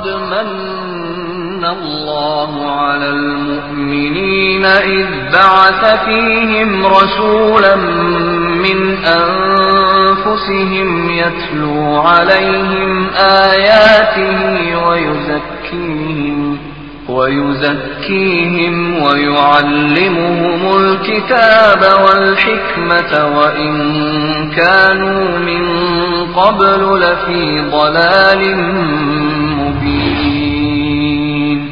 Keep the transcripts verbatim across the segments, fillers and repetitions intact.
لقد من الله على المؤمنين إذ بعث فيهم رسولا من أنفسهم يتلو عليهم آياته ويزكيهم ويزكيهم ويعلمهم الكتاب والحكمة وإن كانوا من قبل لفي ضلال مبين.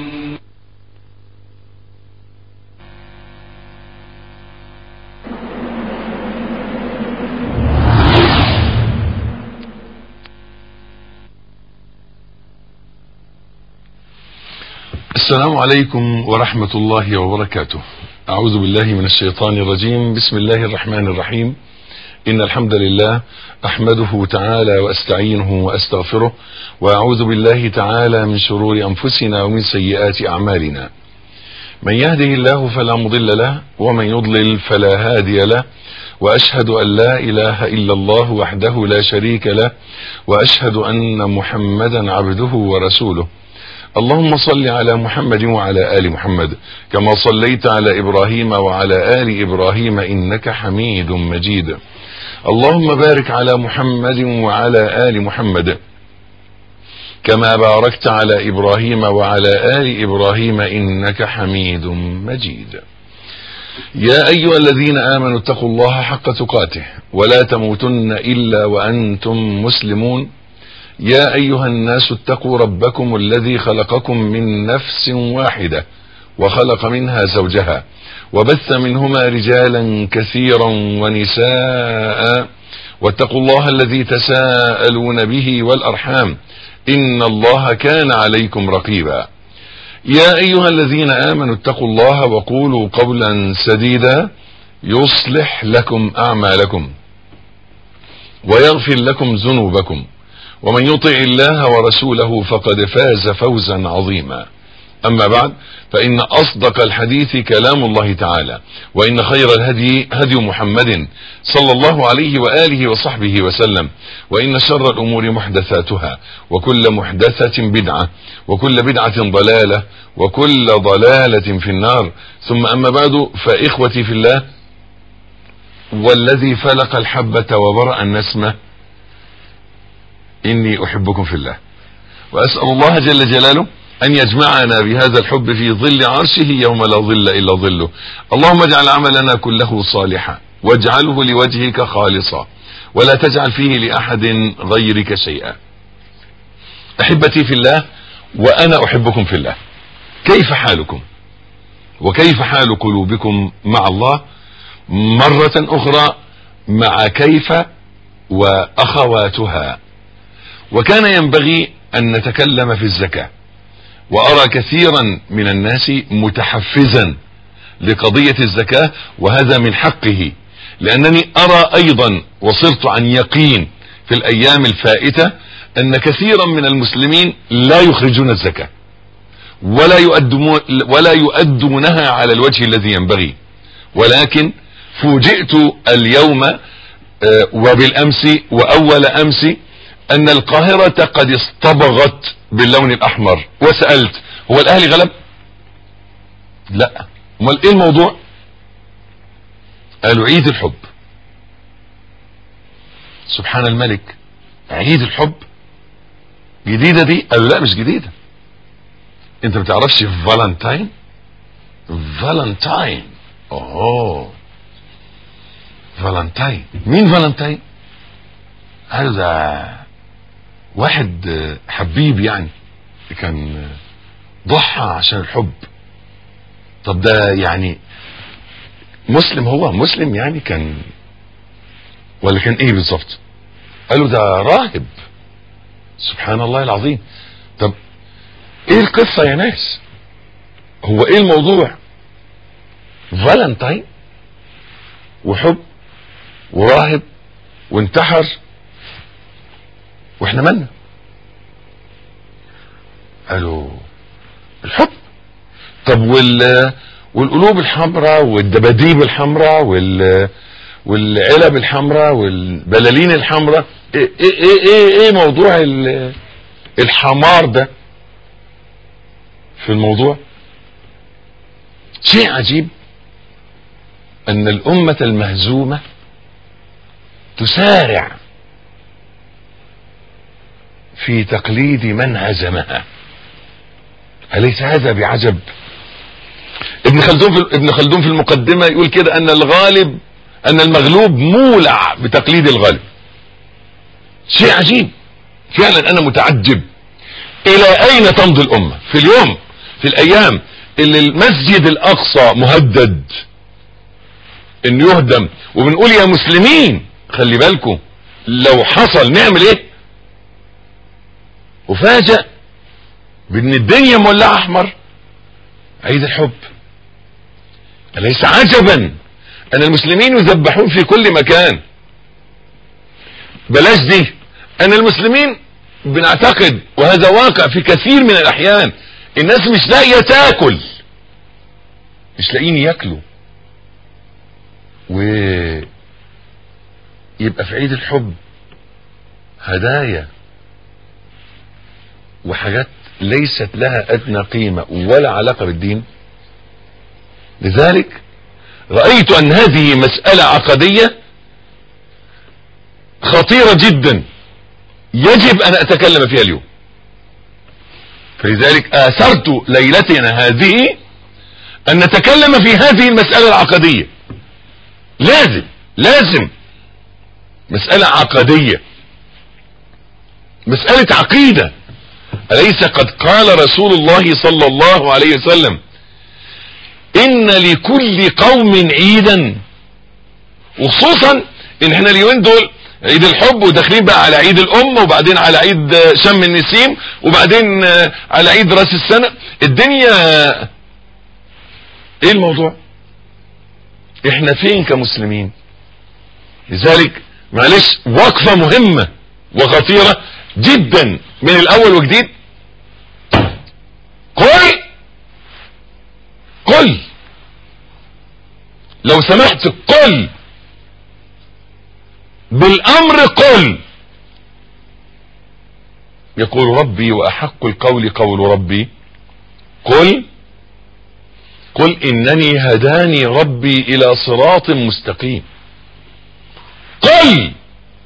السلام عليكم ورحمة الله وبركاته. أعوذ بالله من الشيطان الرجيم. بسم الله الرحمن الرحيم. إن الحمد لله أحمده تعالى وأستعينه وأستغفره، وأعوذ بالله تعالى من شرور أنفسنا ومن سيئات أعمالنا. من يهده الله فلا مضل له، ومن يضلل فلا هادي له، وأشهد أن لا إله إلا الله وحده لا شريك له، وأشهد أن محمدا عبده ورسوله. اللهم صل على محمد وعلى آل محمد كما صليت على إبراهيم وعلى آل إبراهيم إنك حميد مجيد. اللهم بارك على محمد وعلى آل محمد كما باركت على إبراهيم وعلى آل إبراهيم إنك حميد مجيد. يا أيها الذين آمنوا اتقوا الله حق تقاته ولا تموتن إلا وأنتم مسلمون. يا أيها الناس اتقوا ربكم الذي خلقكم من نفس واحدة وخلق منها زوجها وبث منهما رجالا كثيرا ونساء، واتقوا الله الذي تساءلون به والأرحام إن الله كان عليكم رقيبا. يا أيها الذين آمنوا اتقوا الله وقولوا قولا سديدا يصلح لكم أعمالكم ويغفر لكم ذنوبكم، ومن يطع الله ورسوله فقد فاز فوزا عظيما. أما بعد، فإن أصدق الحديث كلام الله تعالى، وإن خير الهدي هدي محمد صلى الله عليه وآله وصحبه وسلم، وإن شر الأمور محدثاتها، وكل محدثة بدعة، وكل بدعة ضلالة، وكل ضلالة في النار. ثم أما بعد، فإخوتي في الله، والذي فلق الحبة وبرأ النسمة، إني أحبكم في الله، وأسأل الله جل جلاله أن يجمعنا بهذا الحب في ظل عرشه يوم لا ظل إلا ظله. اللهم اجعل عملنا كله صالحا، واجعله لوجهك خالصا، ولا تجعل فيه لأحد غيرك شيئا. أحبتي في الله، وأنا أحبكم في الله، كيف حالكم؟ وكيف حال قلوبكم مع الله؟ مرة أخرى مع كيف وأخواتها. وكان ينبغي أن نتكلم في الزكاة، وأرى كثيرا من الناس متحفزا لقضية الزكاة، وهذا من حقه، لأنني أرى أيضا وصرت عن يقين في الأيام الفائتة أن كثيرا من المسلمين لا يخرجون الزكاة ولا يؤدون ولا يؤدونها على الوجه الذي ينبغي. ولكن فوجئت اليوم وبالأمس وأول أمس أن القاهرة قد اصطبغت باللون الأحمر، وسألت: هو الأهلي غلب؟ لا. امال ايه الموضوع؟ قالوا عيد الحب. سبحان الملك، عيد الحب جديدة دي؟ قالوا لا مش جديدة. انت ما تعرفش فالنتاين؟ فالنتاين، اوه فالنتاين. مين فالنتاين؟ قالوا ده واحد حبيب، يعني كان ضحى عشان الحب. طب ده يعني مسلم؟ هو مسلم يعني كان ولا كان ايه بالظبط؟ قالوا ده راهب. سبحان الله العظيم. طب ايه القصة يا ناس؟ هو ايه الموضوع؟ فالنتاين وحب وراهب وانتحر، واحنا مالنا؟ قالوا الحب. طب وال والقلوب الحمراء والدباديب الحمراء وال والعلب الحمراء والبلالين الحمراء، ايه ايه ايه ايه موضوع الحمار ده؟ في الموضوع؟ شيء عجيب ان الامة المهزومة تسارع في تقليد من هزمها. أليس هذا بعجب؟ ابن خلدون في ابن خلدون في المقدمة يقول كده ان الغالب ان المغلوب مولع بتقليد الغالب. شيء عجيب فعلا. انا متعجب الى اين تمضي الامة في اليوم، في الايام اللي المسجد الاقصى مهدد ان يهدم، وبنقول يا مسلمين خلي بالكم لو حصل نعمل ايه. وفاجأ بان الدنيا مولعة احمر. عيد الحب. أليس عجبا ان المسلمين يذبحون في كل مكان؟ بلاش دي، ان المسلمين بنعتقد وهذا واقع في كثير من الاحيان الناس مش لاقيه تاكل، مش لاقيين ياكلوا، ويبقى في عيد الحب هدايا وحاجات ليست لها ادنى قيمة ولا علاقة بالدين. لذلك رأيت ان هذه مسألة عقدية خطيرة جدا يجب ان اتكلم فيها اليوم. فلذلك اثرت ليلتنا هذه ان نتكلم في هذه المسألة العقدية. لازم لازم مسألة عقدية، مسألة عقيدة. أليس قد قال رسول الله صلى الله عليه وسلم إن لكل قوم عيدا؟ وخصوصا إن احنا اليومين دول عيد الحب وداخلين بقى على عيد الأم، وبعدين على عيد شم النسيم، وبعدين على عيد رأس السنة. الدنيا ايه الموضوع؟ احنا فين كمسلمين؟ لذلك معلش وقفة مهمة وخطيرة جدا من الاول وجديد. قل قل لو سمحت قل بالامر، قل. يقول ربي واحق القول قول ربي. قل قل انني هداني ربي الى صراط مستقيم. قل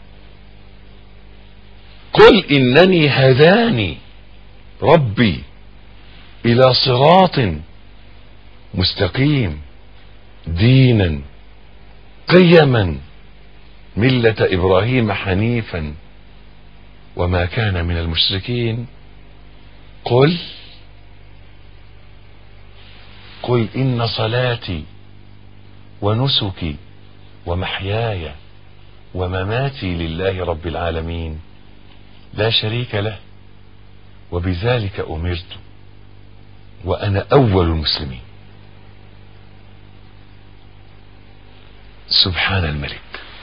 قل انني هداني ربي الى صراط مستقيم دينا قيما ملة ابراهيم حنيفا وما كان من المشركين. قل قل ان صلاتي ونسكي ومحياي ومماتي لله رب العالمين لا شريك له وبذلك امرت وانا اول المسلمين. سبحان الملك.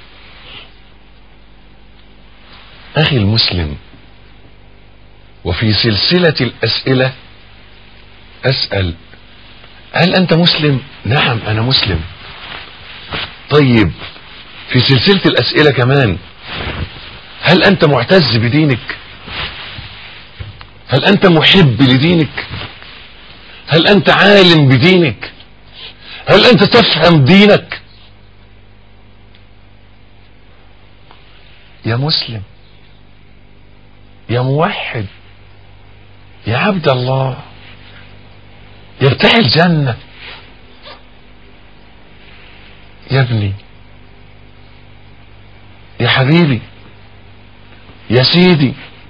اخي المسلم، وفي سلسلة الاسئلة اسأل هل انت مسلم؟ نعم انا مسلم. طيب في سلسلة الاسئلة كمان هل انت معتز بدينك؟ هل انت محب لدينك؟ هل انت عالم بدينك؟ هل انت تفهم دينك؟ يا مسلم، يا موحد، يا عبد الله، يا بتاع الجنة، يا ابني، يا حبيبي، يا سيدي،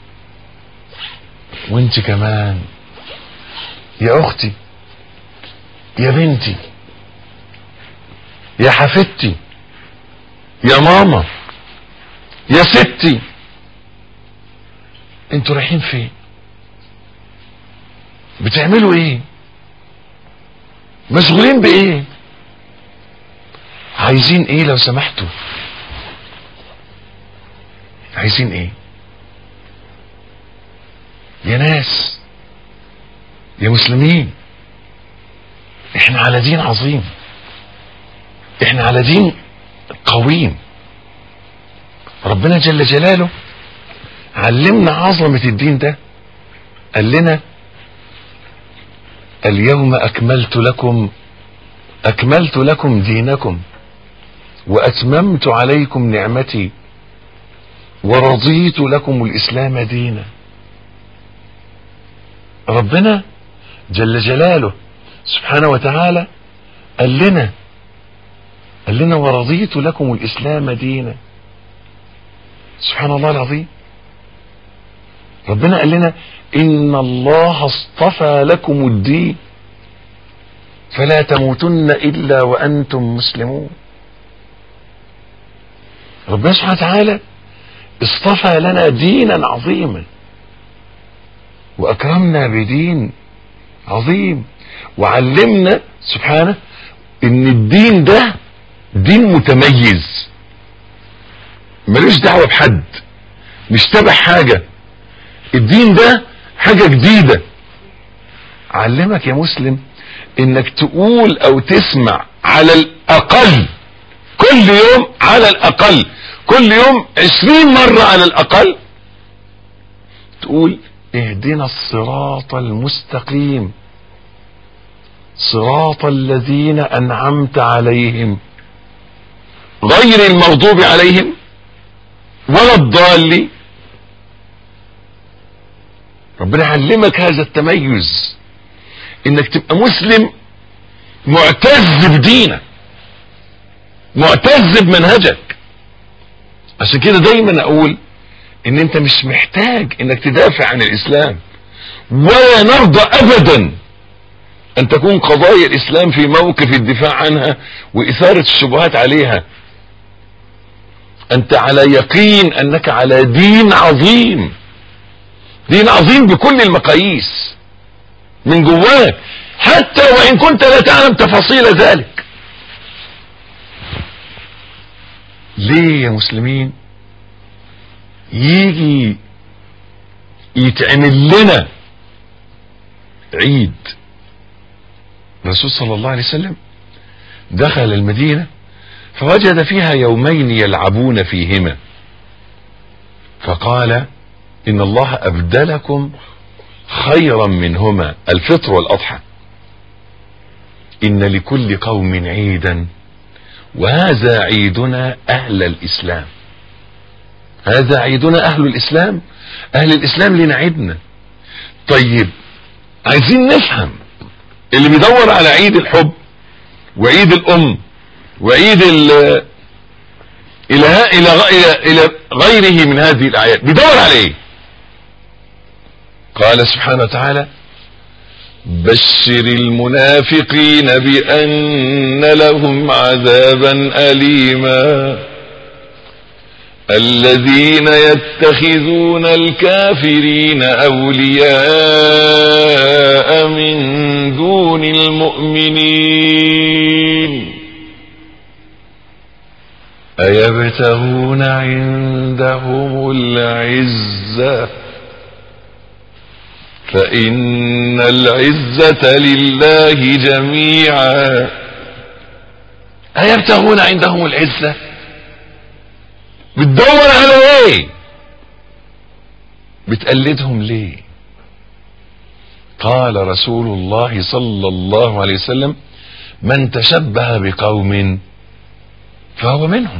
وانت كمان يا اختي، يا بنتي، يا حفيدتي، يا ماما، يا ستي، انتوا رايحين فين؟ بتعملوا ايه؟ مشغولين بايه؟ عايزين ايه لو سمحتوا؟ عايزين ايه يا ناس، يا مسلمين؟ احنا على دين عظيم، احنا على دين قويم. ربنا جل جلاله علمنا عظمة الدين ده. قال لنا اليوم أكملت لكم أكملت لكم دينكم وأتممت عليكم نعمتي ورضيت لكم الإسلام دينا. ربنا جل جلاله سبحانه وتعالى قال لنا قال لنا ورضيت لكم الإسلام دينا. سبحان الله العظيم. ربنا قال لنا إن الله اصطفى لكم الدين فلا تموتن إلا وأنتم مسلمون. ربنا سبحانه وتعالى اصطفى لنا دينا عظيما وأكرمنا بدين عظيم، وعلمنا سبحانه إن الدين ده دين متميز ملوش دعوة بحد، مش تبع حاجة. الدين ده حاجة جديدة. علمك يا مسلم انك تقول او تسمع على الاقل كل يوم، على الاقل كل يوم عشرين مرة على الاقل تقول اهدنا الصراط المستقيم صراط الذين انعمت عليهم غير المغضوب عليهم ولا الضالين. ربنا علمك هذا التميز، انك تبقى مسلم معتز بدينك، معتز بمنهجك. عشان كده دايما اقول ان انت مش محتاج انك تدافع عن الاسلام، ولا نرضى ابدا ان تكون قضايا الاسلام في موقف الدفاع عنها واثارة الشبهات عليها. انت على يقين انك على دين عظيم، دين عظيم بكل المقاييس من جواك، حتى وان كنت لا تعلم تفاصيل ذلك. ليه يا مسلمين يجي يتعمل لنا عيد؟ الرسول صلى الله عليه وسلم دخل المدينة فوجد فيها يومين يلعبون فيهما، فقال إن الله أبدلكم خيرا منهما الفطر والأضحى، إن لكل قوم عيدا وهذا عيدنا أهل الإسلام. هذا عيدنا أهل الإسلام، أهل الإسلام لنا عيدنا. طيب عايزين نفهم، اللي بيدور على عيد الحب وعيد الأم وعيد ال إلى إلى إلى غيره من هذه الأعياد بيدور على إيه؟ قال سبحانه وتعالى: بشر المنافقين بأن لهم عذابا أليما الذين يتخذون الكافرين أولياء من دون المؤمنين أيبتغون عندهم العزة فإن العزة لله جميعا. أيبتغون عندهم العزة؟ بتدور على ايه؟ بتقلدهم ليه؟ قال رسول الله صلى الله عليه وسلم: من تشبه بقوم فهو منهم.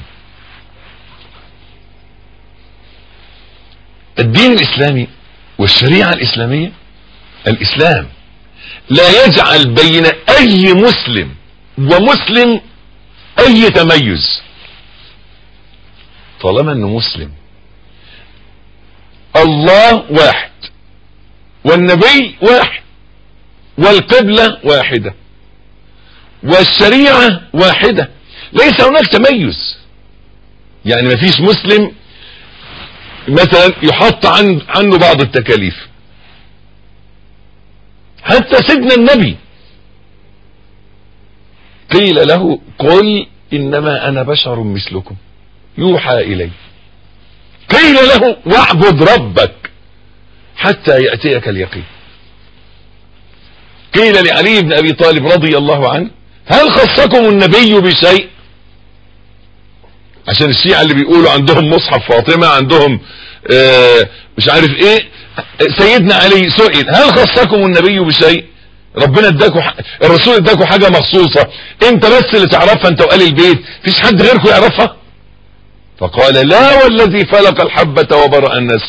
الدين الإسلامي والشريعة الإسلامية، الإسلام لا يجعل بين أي مسلم ومسلم أي تميز طالما أنه مسلم. الله واحد والنبي واحد والقبلة واحدة والشريعة واحدة، ليس هناك تميز. يعني ما فيش مسلم مثلا يحط عن عنه بعض التكاليف. حتى سيدنا النبي قيل له: قل إنما أنا بشر مثلكم يوحى إلي. قيل له: واعبد ربك حتى يأتيك اليقين. قيل لعلي بن أبي طالب رضي الله عنه: هل خصكم النبي بشيء؟ عشان الشيعة اللي بيقولوا عندهم مصحف فاطمة، عندهم آه مش عارف ايه. سيدنا علي سئل: هل خصكم النبي بشيء؟ ربنا اداكوا ح... الرسول اداكوا حاجة مخصوصة انت بس اللي تعرفها انت وآل البيت، فيش حد غيركم يعرفها؟ فقال لا والذي فلق الحبة وبرأ النسم.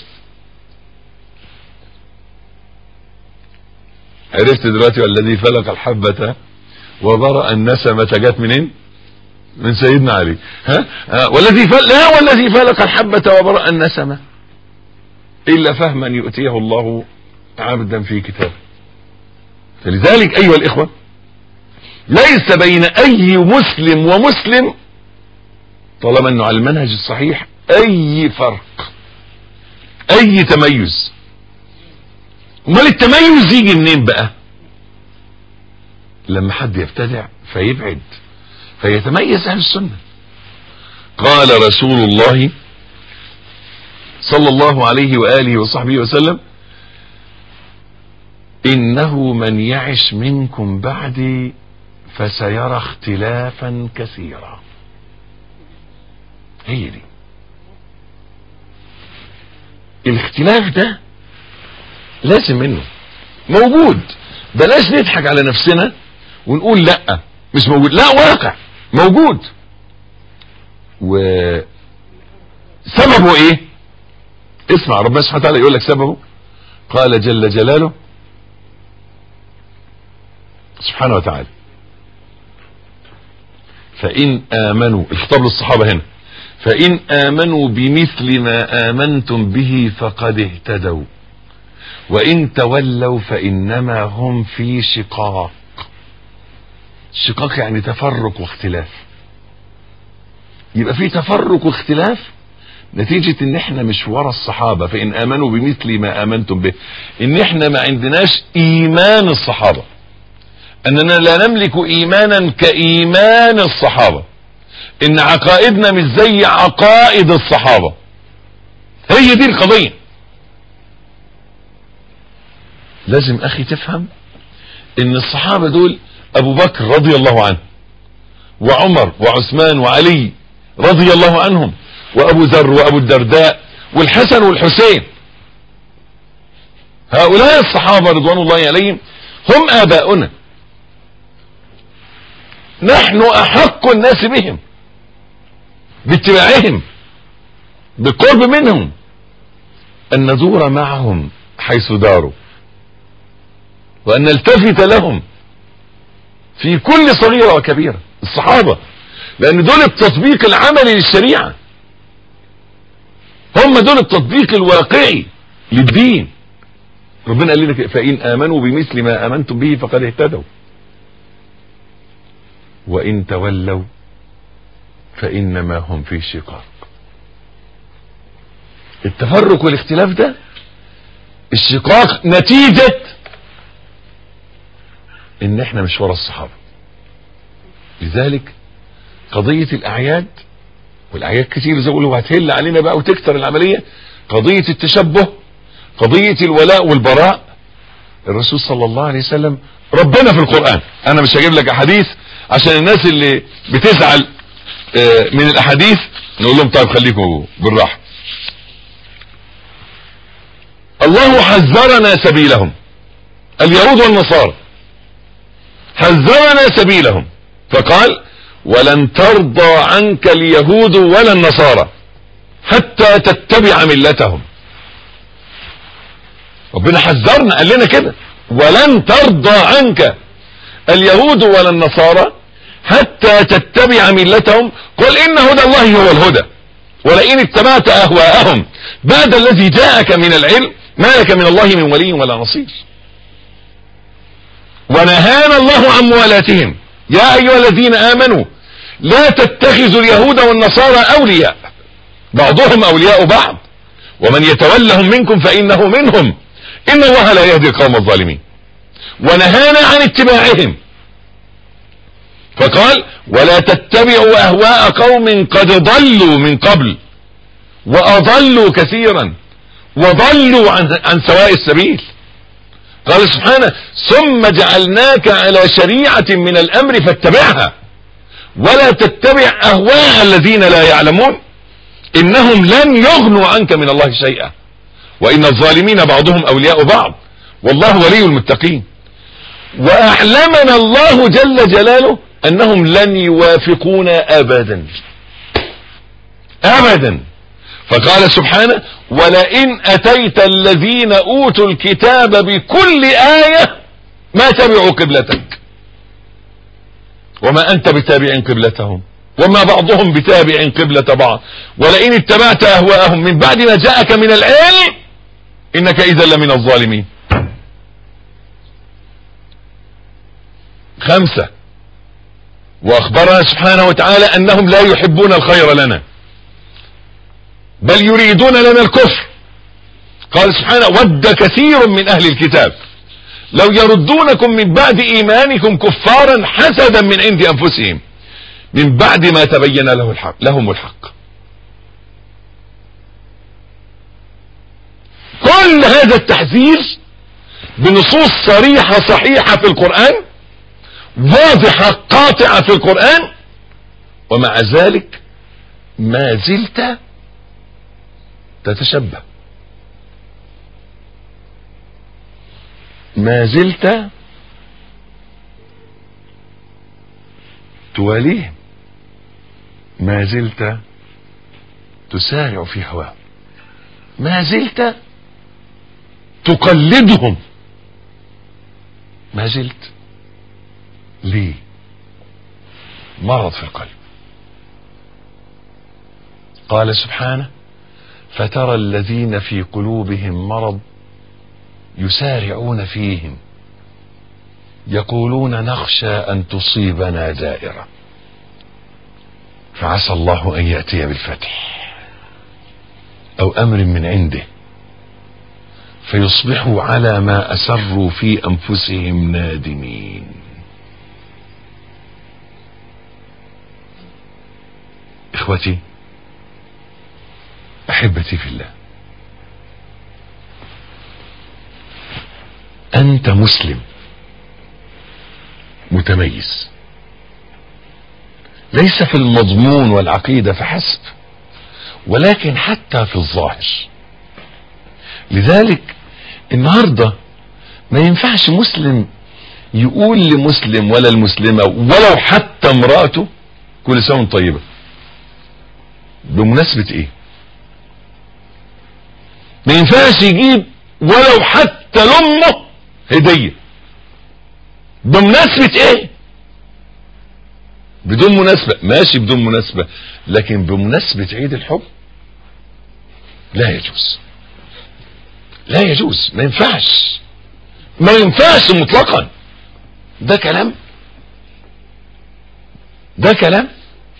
عرفت دلوقتي والذي فلق الحبة وبرأ النسمة جت منين؟ من سيدنا علي. ها آه. والذي فل... لا والذي فلق الحبة وبرأ النسمة إلا فهما يؤتيه الله عبدا في كتابه. فلذلك أيها الإخوة ليس بين أي مسلم ومسلم طالما أنه على المنهج الصحيح أي فرق، أي تميز. امال التميز يجي منين بقى؟ لما حد يبتدع فيبعد فيتميز أهل السنة. قال رسول الله صلى الله عليه وآله وصحبه وسلم إنه من يعش منكم بعدي فسيرى اختلافا كثيرا. هي دي الاختلاف ده لازم منه موجود. بلاش نضحك على نفسنا ونقول لا مش موجود، لا واقع موجود. وسببه ايه؟ اسمع ربنا سبحانه وتعالى يقول لك سببه. قال جل جلاله سبحانه وتعالى فإن آمنوا، الخطاب للصحابة هنا، فإن آمنوا بمثل ما آمنتم به فقد اهتدوا وإن تولوا فإنما هم في شقاق. شقاق يعني تفرق واختلاف. يبقى في تفرق واختلاف نتيجة ان احنا مش ورا الصحابة. فإن آمنوا بمثل ما آمنتم به، ان احنا ما عندناش ايمان الصحابة، اننا لا نملك ايمانا كايمان الصحابة، ان عقائدنا مش زي عقائد الصحابة. هي دي القضية. لازم اخي تفهم ان الصحابة دول ابو بكر رضي الله عنه وعمر وعثمان وعلي رضي الله عنهم وابو ذر وابو الدرداء والحسن والحسين، هؤلاء الصحابة رضوان الله عليهم هم اباؤنا، نحن احق الناس بهم باتباعهم بالقرب منهم، ان ندور معهم حيث داروا وان نلتفت لهم في كل صغيرة وكبيرة. الصحابة لان دول التطبيق العملي للشريعة، هم دول التطبيق الواقعي للدين. ربنا قال لنا فإن آمنوا بمثل ما آمنتم به فقد اهتدوا وإن تولوا فإنما هم في شقاق. التفرق والاختلاف ده الشقاق نتيجة ان احنا مش ورا الصحابة. لذلك قضية الاعياد، والاعياد كتير زي ما هتهل علينا بقى وتكتر العملية، قضية التشبه، قضية الولاء والبراء. الرسول صلى الله عليه وسلم ربنا في القرآن، انا مش هجيب لك احاديث عشان الناس اللي بتزعل من الاحاديث نقول لهم طيب خليكم بالراحة. الله حذرنا سبيلهم، اليهود والنصارى حذرنا سبيلهم فقال ولن ترضى عنك اليهود ولا النصارى حتى تتبع ملتهم. ربنا حذرنا قال لنا كده ولن ترضى عنك اليهود ولا النصارى حتى تتبع ملتهم قل إن هدى الله هو الهدى ولئن اتبعت أهواءهم بعد الذي جاءك من العلم ما لك من الله من ولي ولا نصير. ونهانا الله عن موالاتهم يا أيها الذين آمنوا لا تتخذوا اليهود والنصارى أولياء بعضهم أولياء بعض ومن يتولهم منكم فإنه منهم إن الله لا يهدي القوم الظالمين. ونهانا عن اتباعهم فقال ولا تتبعوا أهواء قوم قد ضلوا من قبل وأضلوا كثيرا وضلوا عن, عن سواء السبيل. قال سبحانه ثم جعلناك على شريعة من الأمر فاتبعها ولا تتبع أهواء الذين لا يعلمون إنهم لن يغنوا عنك من الله شيئا وإن الظالمين بعضهم أولياء بعض والله ولي المتقين. وأعلمنا الله جل جلاله أنهم لن يوافقونا أبدا أبدا. فقال سبحانه: ولئن أتيت الذين أوتوا الكتاب بكل آية ما تبعوا قبلتك وما أنت بتابع قبلتهم وما بعضهم بتابع قبلة بعض ولئن اتبعت أهواءهم من بعد ما جاءك من العلم إنك إذا لمن الظالمين. خمسة: وأخبرنا سبحانه وتعالى أنهم لا يحبون الخير لنا بل يريدون لنا الكفر. قال سبحانه: ود كثير من أهل الكتاب لو يردونكم من بعد إيمانكم كفارا حسدا من عند أنفسهم من بعد ما تبين له الحق لهم الحق. كل هذا التحذير بنصوص صريحة صحيحة في القرآن واضحة قاطعة في القرآن، ومع ذلك ما زلت تتشبه، ما زلت تواليهم، ما زلت تسارع في هواه، ما زلت تقلدهم، ما زلت. ليه؟ مرض في القلب. قال سبحانه: فترى الذين في قلوبهم مرض يسارعون فيهم يقولون نخشى أن تصيبنا دائرة فعسى الله أن يأتي بالفتح أو أمر من عنده فيصبحوا على ما أسروا في أنفسهم نادمين. إخوتي أحبتي في الله، أنت مسلم متميز ليس في المضمون والعقيدة فحسب ولكن حتى في الظاهر. لذلك النهاردة ما ينفعش مسلم يقول لمسلم ولا المسلمة ولو حتى امرأته كل سنة طيبة. بمناسبة ايه؟ ما ينفعش يجيب ولو حتى لأمه هدية. بمناسبة ايه؟ بدون مناسبة ماشي، بدون مناسبة، لكن بمناسبة عيد الحب لا يجوز، لا يجوز، ما ينفعش، ما ينفعش مطلقا. ده كلام، ده كلام.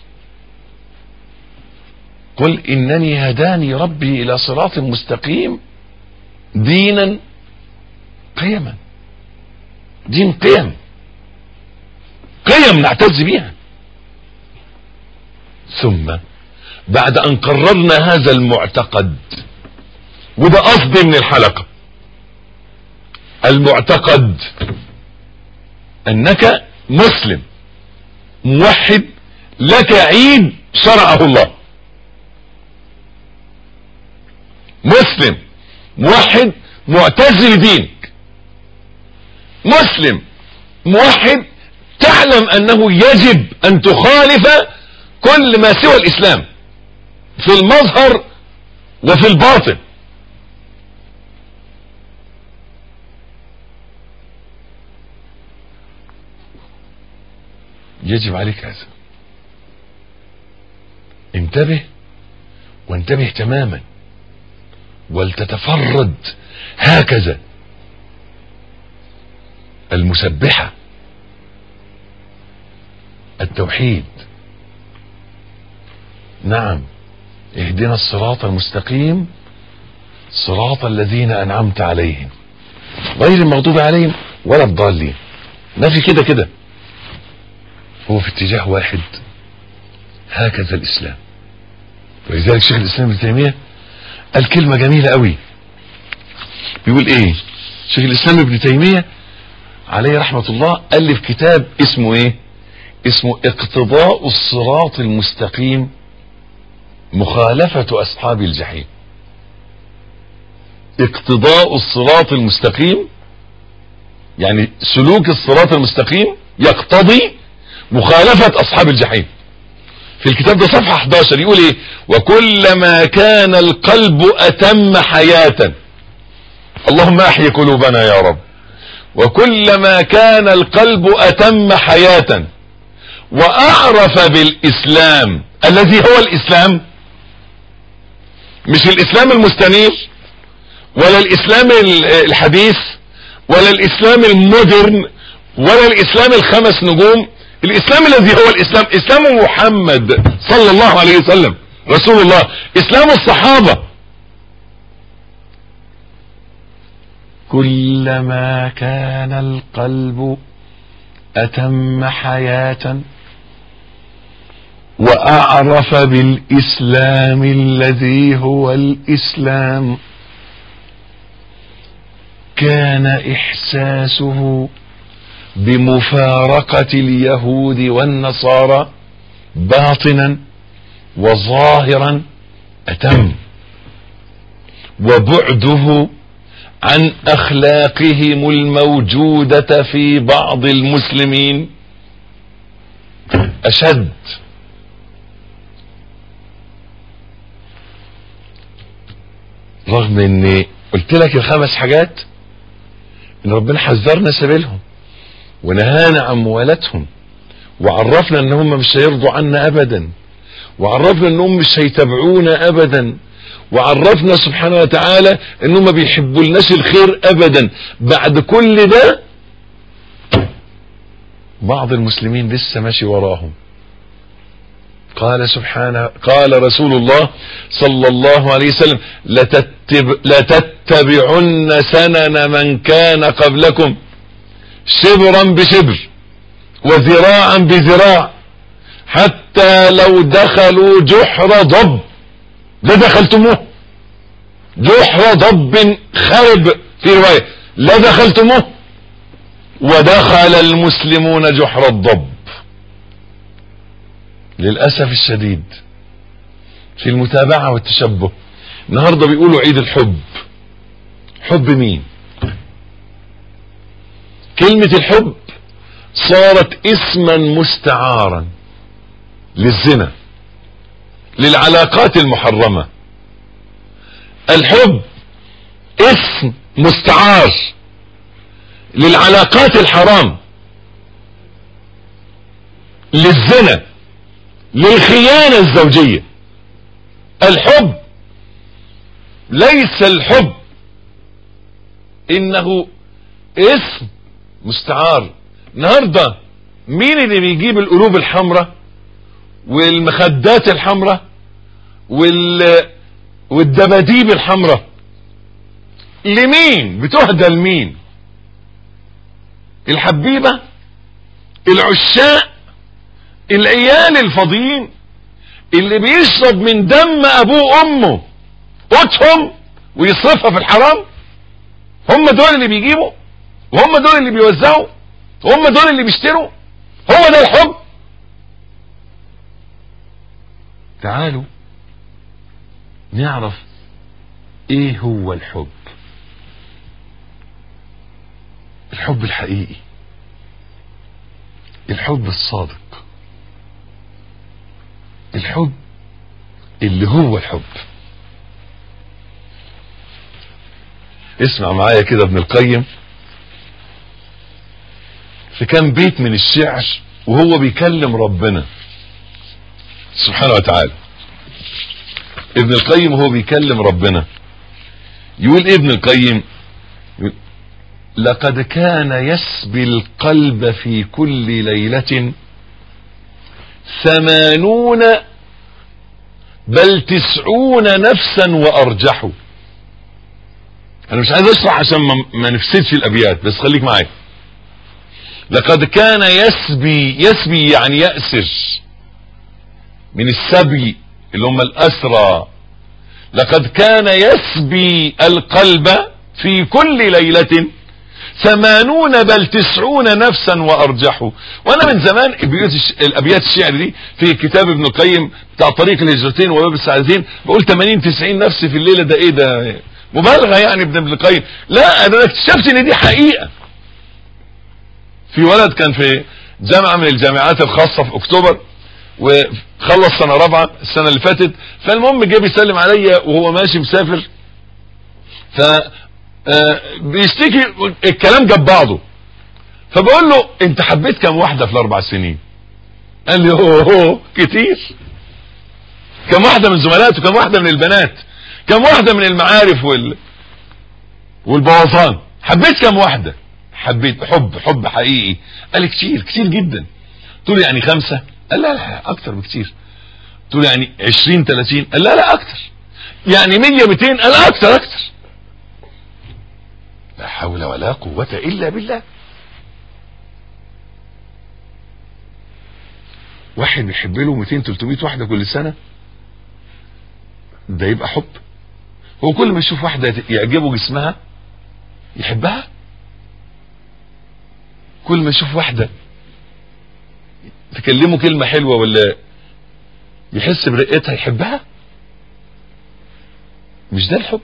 قل إنني هداني ربي إلى صراط مستقيم دينا قيما. دين قيم، قيم نعتز بها. ثم بعد أن قررنا هذا المعتقد، وده قصدي من الحلقة، المعتقد أنك مسلم موحد لك عيد شرعه الله، مسلم موحد معتز بدينك، مسلم موحد تعلم أنه يجب أن تخالف كل ما سوى الإسلام في المظهر وفي الباطن. يجب عليك هذا. انتبه، وانتبه تماما، ولتتفرد هكذا المسبحة التوحيد. نعم، اهدنا الصراط المستقيم صراط الذين أنعمت عليهم غير المغضوب عليهم ولا الضالين. ما في كده كده، هو في اتجاه واحد. هكذا الإسلام. ولذلك شيخ الإسلام ابن تيمية قال كلمة جميلة قوي. بيقول ايه شيخ الإسلام ابن تيمية عليه رحمة الله؟ ألف كتاب اسمه ايه؟ اسمه اقتضاء الصراط المستقيم مخالفة أصحاب الجحيم. اقتضاء الصراط المستقيم يعني سلوك الصراط المستقيم يقتضي مخالفة اصحاب الجحيم. في الكتاب ده صفحة احد عشر يقول ايه؟ وكلما كان القلب اتم حياة، اللهم احي قلوبنا يا رب، وكلما كان القلب اتم حياة واعرف بالاسلام الذي هو الاسلام، مش الاسلام المستنير ولا الاسلام الحديث ولا الاسلام المودرن ولا الاسلام الخمس نجوم، الاسلام الذي هو الاسلام، اسلام محمد صلى الله عليه وسلم رسول الله، اسلام الصحابة. كلما كان القلب اتم حياة واعرف بالاسلام الذي هو الاسلام كان احساسه بمفارقة اليهود والنصارى باطنا وظاهرا اتم، وبعده عن اخلاقهم الموجودة في بعض المسلمين اشد. رغم اني قلت لك الخمس حاجات ان ربنا حذرنا سبيلهم ونهانا عن موالاتهم، وعرفنا ان هم مش هيرضوا عنا ابدا، وعرفنا انهم مش هيتبعونا ابدا، وعرفنا سبحانه وتعالى انهم ما بيحبوا لناش الخير ابدا. بعد كل ده بعض المسلمين لسه ماشي وراهم. قال سبحانه، قال رسول الله صلى الله عليه وسلم لتتب لتتبعن سنن من كان قبلكم شبرا بشبر وذراعا بذراع حتى لو دخلوا جحر ضب لدخلتموه. جحر ضب خرب في رواية لدخلتموه، ودخل المسلمون جحر الضب. للأسف الشديد في المتابعة والتشبه النهاردة بيقولوا عيد الحب. حب مين؟ كلمة الحب صارت اسما مستعارا للزنا، للعلاقات المحرمة. الحب اسم مستعار للعلاقات الحرام، للزنا، للخيانة الزوجية. الحب ليس الحب انه اسم مستعار. النهاردة مين اللي بيجيب القلوب الحمراء والمخدات الحمراء وال والدباديب الحمراء؟ لمين بتهدى؟ لمين؟ الحبيبة، العشاق، العيال الفاضيين اللي بيشرب من دم ابوه وامه قوتهم ويصرفها في الحرام. هم دول اللي بيجيبوا، وهم دول اللي بيوزعوا، وهم دول اللي بيشتروا. هو ده الحب. تعالوا نعرف ايه هو الحب. الحب الحقيقي، الحب الصادق، الحب اللي هو الحب. اسمع معايا كده ابن القيم في كام بيت من الشعر وهو بيكلم ربنا سبحانه وتعالى. ابن القيم وهو بيكلم ربنا يقول ايه ابن القيم؟ يقول لقد كان يسبي القلب في كل ليلة ثمانون بل تسعون نفسا وارجحوا. انا مش عايز اشرح عشان ما نفسدش الابيات، بس خليك معايا. لقد كان يسبي، يسبي يعني يأسر، من السبي اللي هم الأسرى. لقد كان يسبي القلب في كل ليلة ثمانون بل تسعون نفسا وارجحوا. وانا من زمان الابيات الشعر دي في كتاب ابن القيم بتاع طريق الهجرتين وباب السعادتين بقول ثمانين تسعين نفس في الليلة. ده ايه ده؟ مبالغة يعني ابن ابن القيم. لا، انا اكتشفت ان دي حقيقة. في ولد كان في جامعة من الجامعات الخاصة في اكتوبر، وخلص سنة رابعة السنة اللي فاتت، فالمهم جه بيسلم عليا وهو ماشي مسافر، ف بيشتكي الكلام جاب بعضه، فبقول له انت حبيت كم واحدة في الاربع سنين؟ قال لي اوه كتير. كم واحدة من زملاته، كم واحدة من البنات، كم واحدة من المعارف وال والبوظان، حبيت كم واحدة؟ حبيت حب حب حقيقي. قال لي كتير كتير جدا. قلت له يعني خمسة؟ قال لا لا اكتر بكتير. قلت له يعني عشرين تلاتين؟ قال لا لا اكتر. يعني مية ميتين؟ قال اكتر اكتر. لا حول ولا قوة الا بالله. واحد بيحب له ميتين تلتمية واحدة كل سنة، ده يبقى حب؟ هو كل ما يشوف واحدة يعجبه جسمها يحبها؟ كل ما يشوف واحدة تكلمه كلمة حلوة ولا يحس برقتها يحبها؟ مش ده الحب.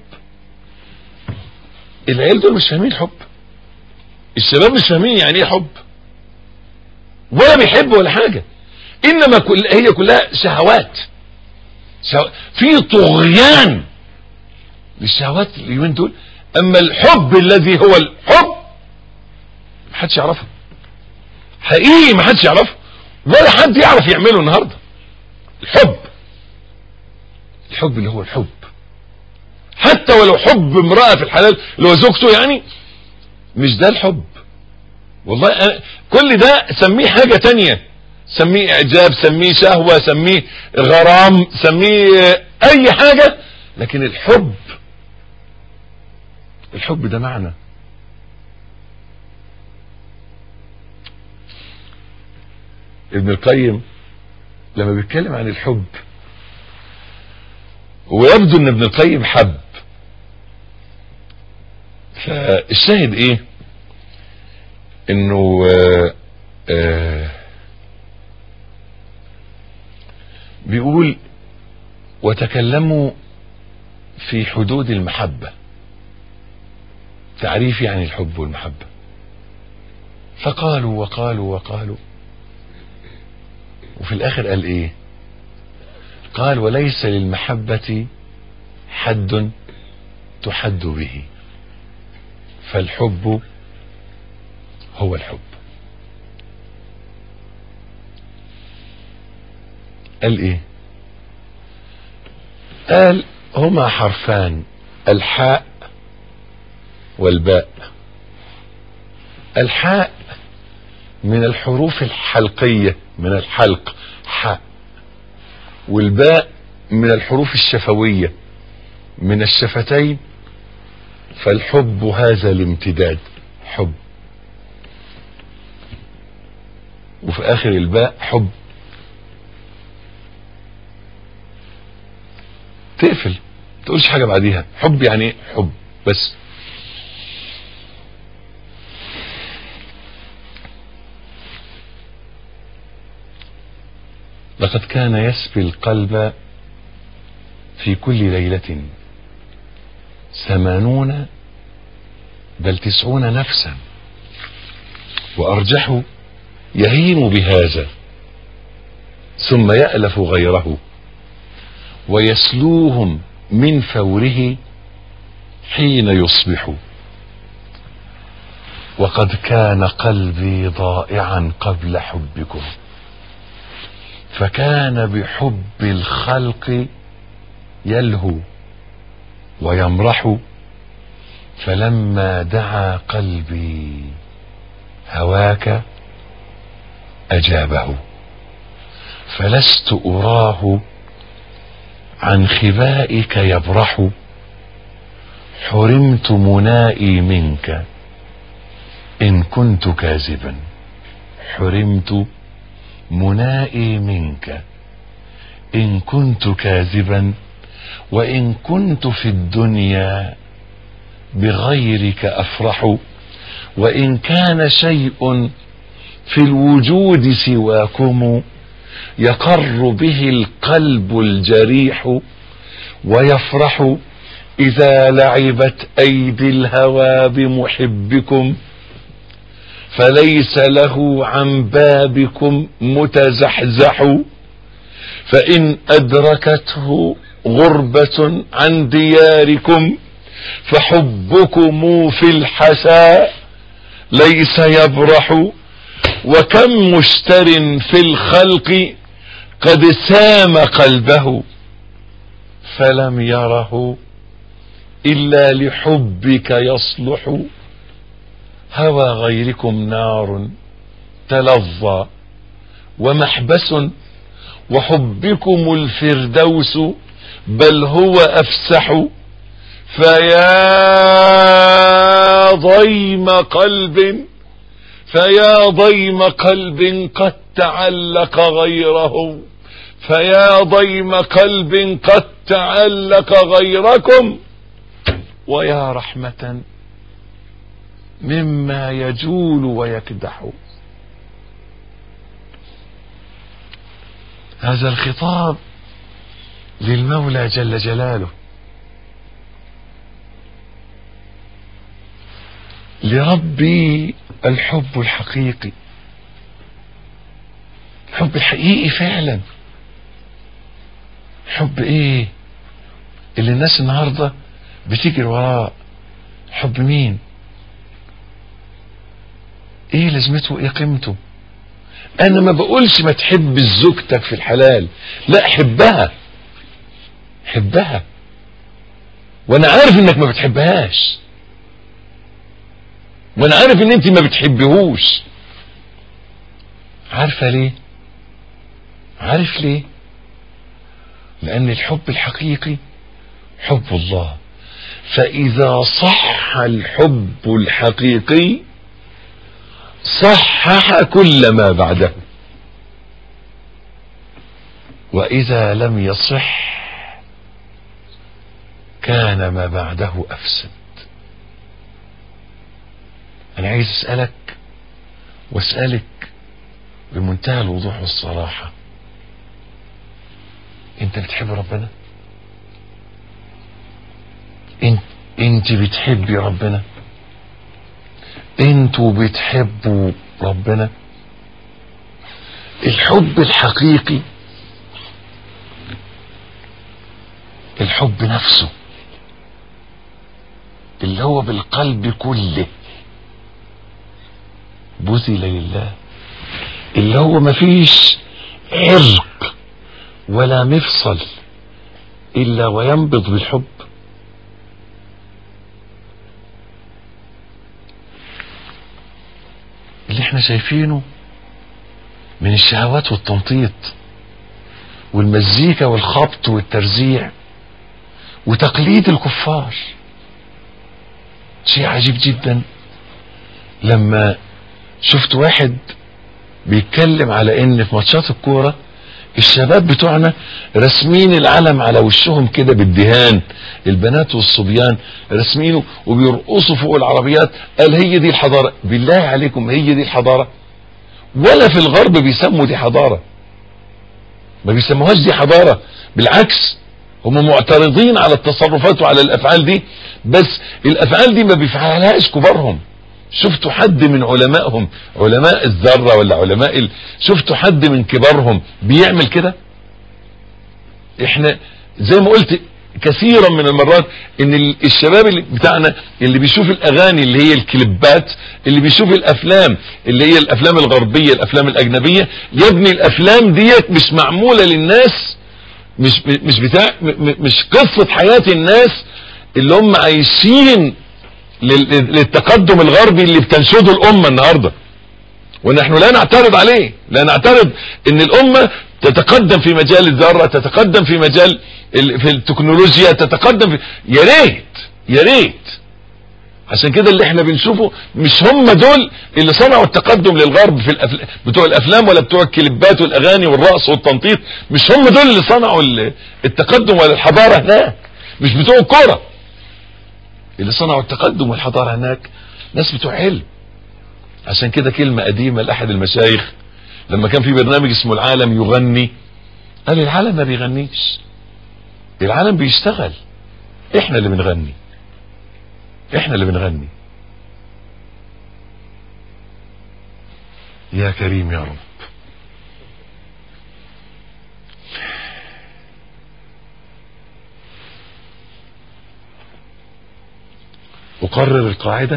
العيال دول مش فاهمين الحب، الشباب مش فاهمين يعني ايه حب، ولا بيحبوا ولا حاجة، انما كل هي كلها شهوات. شهو... في طغيان للشهوات اليومين دول. اما الحب الذي هو الحب محدش يعرفه حقيقي، محدش يعرفه ولا حد يعرف يعمله النهارده. الحب الحب اللي هو الحب، حتى ولو حب امرأة في الحلال اللي هو زوجته، يعني مش ده الحب والله. أنا كل ده سميه حاجة تانية، سميه اعجاب، سميه شهوة، سميه غرام، سميه اي حاجة، لكن الحب الحب ده معنى. ابن القيم لما بيتكلم عن الحب، ويبدو ان ابن القيم حب، فالشاهد ايه؟ انه آآ آآ بيقول وتكلموا في حدود المحبة، تعريف يعني الحب والمحبة، فقالوا وقالوا وقالوا، وفي الاخر قال ايه؟ قال وليس للمحبة حد تحد به، فالحب هو الحب. قال ايه؟ قال هما حرفان، الحاء والباء. الحاء من الحروف الحلقية، من الحلق حاء، والباء من الحروف الشفوية من الشفتين، فالحب هذا الامتداد حب، وفي اخر الباء حب. تقفل تقولش حاجة بعديها، حب يعني حب بس. لقد كان يسبي القلب في كل ليلة ثمانون بل تسعون نفسا، وأرجح يهيم بهذا ثم يألف غيره ويسلوهم من فوره حين يصبح. وقد كان قلبي ضائعا قبل حبكم، فكان بحب الخلق يلهو ويمرح، فلما دعا قلبي هواك أجابه، فلست أراه عن خبائك يبرح، حرمت منائي منك إن كنت كاذبا، حرمت منائي منك إن كنت كاذبا، وإن كنت في الدنيا بغيرك أفرح، وإن كان شيء في الوجود سواكم يقر به القلب الجريح، ويفرح إذا لعبت أيدي الهوى بمحبكم، فليس له عن بابكم متزحزح، فإن أدركته غربة عن دياركم فحبكم في الحساء ليس يبرح. وكم مشتر في الخلق قد سام قلبه فلم يره إلا لحبك يصلح. هوى غيركم نار تلظى ومحبس، وحبكم الفردوس بل هو أفسح. فيا ضيم قلب فيا ضيم قلب قد تعلق غيره فيا ضيم قلب قد تعلق غيركم، ويا رحمة مما يجول ويكدح. هذا الخطاب للمولى جل جلاله، لربي الحب الحقيقي، الحب الحقيقي فعلا. حب ايه اللي الناس النهاردة بتجري وراه؟ حب مين؟ ايه لازمته؟ ايه قيمته؟ انا ما بقولش ما تحب زوجتك في الحلال، لا، حبها حبها وانا عارف انك ما بتحبهاش، وانا عارف ان انت ما بتحبهوش. عارفة ليه؟ عارف ليه؟ لان الحب الحقيقي حب الله، فاذا صح الحب الحقيقي صحح كل ما بعده، واذا لم يصح كان ما بعده افسد. انا عايز اسألك واسألك بمنتهى الوضوح والصراحة، انت بتحب ربنا؟ انت انت بتحبي ربنا؟ انتوا بتحبوا ربنا؟ الحب الحقيقي الحب نفسه اللي هو بالقلب كله بذل لله، اللي هو مفيش عرق ولا مفصل الا وينبض بالحب. اللي احنا شايفينه من الشهوات والتنطيط والمزيكا والخبط والترزيع وتقليد الكفار شيء عجيب جدا. لما شفت واحد بيتكلم على ان في ماتشات الكورة الشباب بتوعنا رسمين العلم على وشهم كده بالدهان، البنات والصبيان رسمينه وبيرقصوا فوق العربيات، قال هي دي الحضارة؟ بالله عليكم هي دي الحضارة؟ ولا في الغرب بيسموا دي حضارة، ما بيسموهاش دي حضارة، بالعكس هم معترضين على التصرفات وعلى الافعال دي، بس الافعال دي ما بيفعلهاش كبارهم. شفتوا حد من علمائهم، علماء الذرة ولا علماء ال... شفتوا حد من كبارهم بيعمل كده؟ احنا زي ما قلت كثيرا من المرات ان الشباب اللي بتاعنا اللي بيشوف الاغاني اللي هي الكليبات، اللي بيشوف الافلام اللي هي الافلام الغربية الافلام الاجنبية، يا ابني الافلام ديت مش معمولة للناس، مش مش بتاع مش قصة حياة الناس اللي هم عايشين للتقدم الغربي اللي بتنشده الامة النهاردة. ونحن لا نعترض عليه، لا نعترض ان الامة تتقدم في مجال الذرة، تتقدم في مجال في التكنولوجيا، تتقدم في... يا ريت يا ريت. عشان كده اللي احنا بنشوفه مش هم دول اللي صنعوا التقدم للغرب في الأفل... بتوع الافلام ولا بتوع الكليبات والاغاني والرقص والتنطيط، مش هم دول اللي صنعوا التقدم ولا الحضارة هناك، مش بتوع الكورة. اللي صنعوا التقدم والحضارة هناك ناس بتوع علم. عشان كده كلمة قديمة لأحد المشايخ لما كان في برنامج اسمه العالم يغني، قال العالم ما بيغنيش، العالم بيشتغل، احنا اللي بنغني، احنا اللي بنغني. يا كريم يا رب. أقرر القاعدة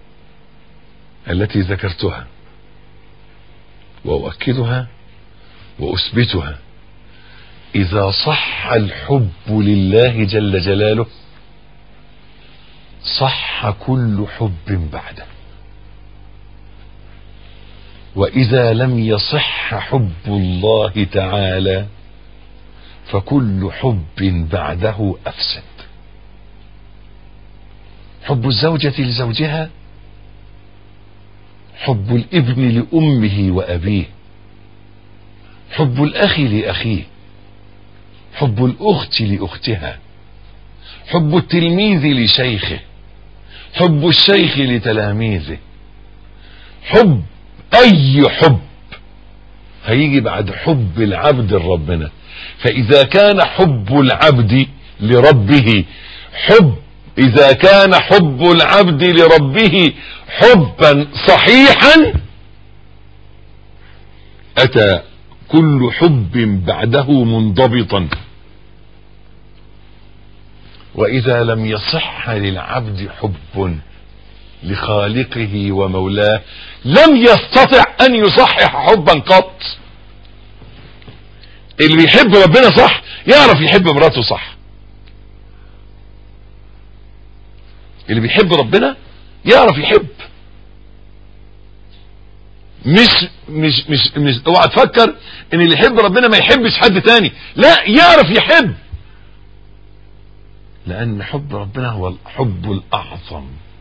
التي ذكرتها وأؤكدها وأثبتها: إذا صح الحب لله جل جلاله صح كل حب بعده، وإذا لم يصح حب الله تعالى فكل حب بعده أفسد. حب الزوجة لزوجها، حب الابن لأمه وأبيه، حب الأخ لأخيه، حب الأخت لأختها، حب التلميذ لشيخه، حب الشيخ لتلاميذه، حب أي حب هيجي بعد حب العبد لربنا. فإذا كان حب العبد لربه حب إذا كان حب العبد لربه حبا صحيحا أتى كل حب بعده منضبطا. وإذا لم يصح للعبد حب لخالقه ومولاه لم يستطع أن يصحح حبا قط. اللي بيحب ربنا صح يعرف يحب مراته صح. اللي بيحب ربنا يعرف يحب. مش مش مش مش اوعى تفكر ان اللي يحب ربنا ما يحبش حد تاني، لا، يعرف يحب، لان حب ربنا هو الحب الاعظم.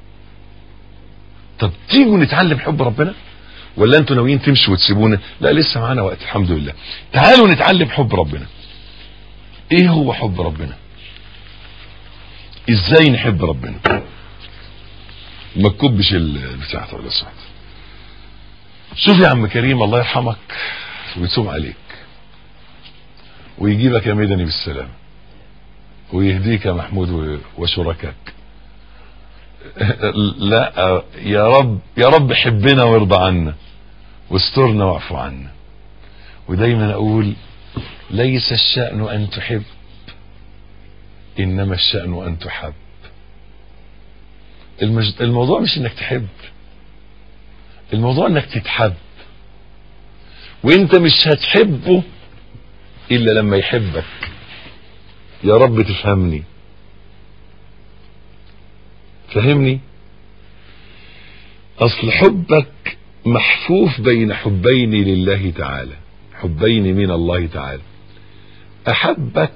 طب تيجوا نتعلم حب ربنا ولا انتوا ناويين تمشوا وتسيبونا؟ لا، لسه معانا وقت الحمد لله. تعالوا نتعلم حب ربنا. ايه هو حب ربنا؟ ازاي نحب ربنا؟ ما تكبش البتاع ولا الصوت. شوف يا عم كريم، الله يرحمك ويتوب عليك ويجيبك يا ميداني بالسلام ويهديك يا محمود وشركاك. لا يا رب، يا رب حبنا وارضى عنا واسترنا واعفو عنا. ودايما اقول ليس الشأن ان تحب، انما الشأن ان تحب. الموضوع مش انك تحب، الموضوع انك تتحب. وانت مش هتحبه الا لما يحبك. يا رب تفهمني، فهمني. اصل حبك محفوف بين حبين لله تعالى، حبين من الله تعالى. احبك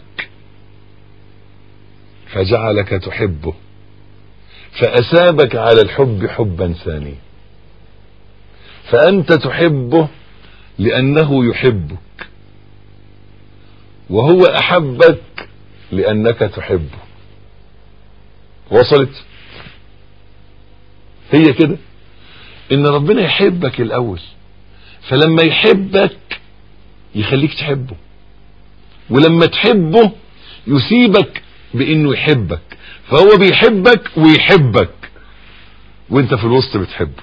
فجعلك تحبه، فأثابك على الحب حبا ثانيا. فأنت تحبه لأنه يحبك، وهو أحبك لأنك تحبه. وصلت؟ هي كده، إن ربنا يحبك الأول، فلما يحبك يخليك تحبه، ولما تحبه يثيبك بإنه يحبك، فهو بيحبك ويحبك وانت في الوسط بتحبه.